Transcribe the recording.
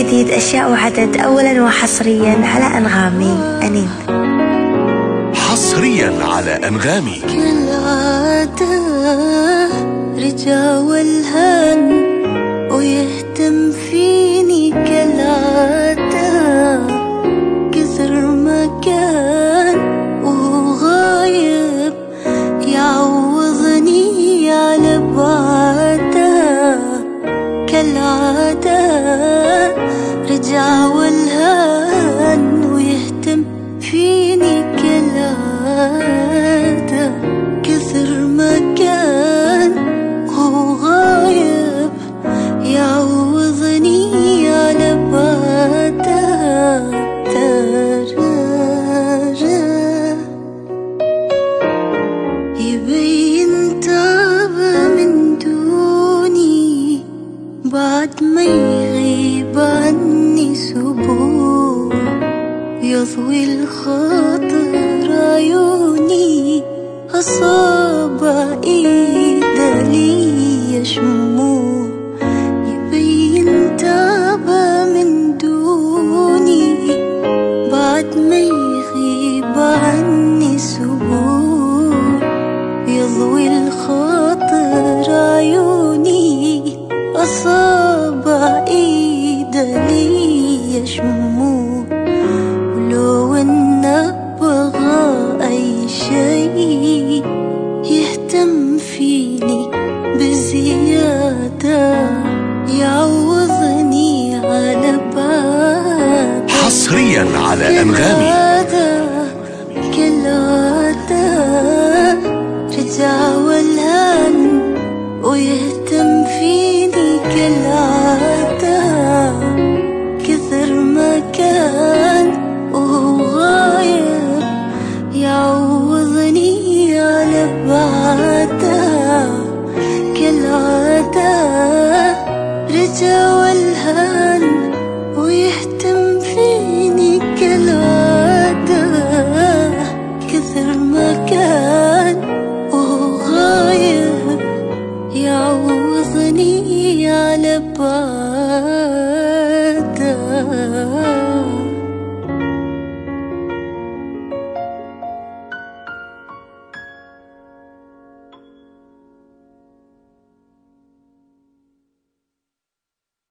جديد أشياء وعدد، أولا وحصريا على أنغامي. أنين حصريا على أنغامي. كالعادة رجع والهان ويهتم فيني كالعادة، كثر ما كان وهو غايب يعوضني على بعده. كالعادة رجع والهان ويهتم فيني كالعادة، كثر ما كان وهو غايب يعوضني على بعده. يبين تعب من دوني بعد ما يغيب عني أسبوع، يضوي الخاطر عيوني أصابع إيده لي شموع. يبين تعب من دوني بعد ما يغيب عني أسبوع، يضوي الخاطر عيوني أصابع إيده لي شموع. ولو إنه بغى أي شي يهتم فيني بزيادة، يعوضني على بعده. حصريا على أنغامي. كالعادة رجع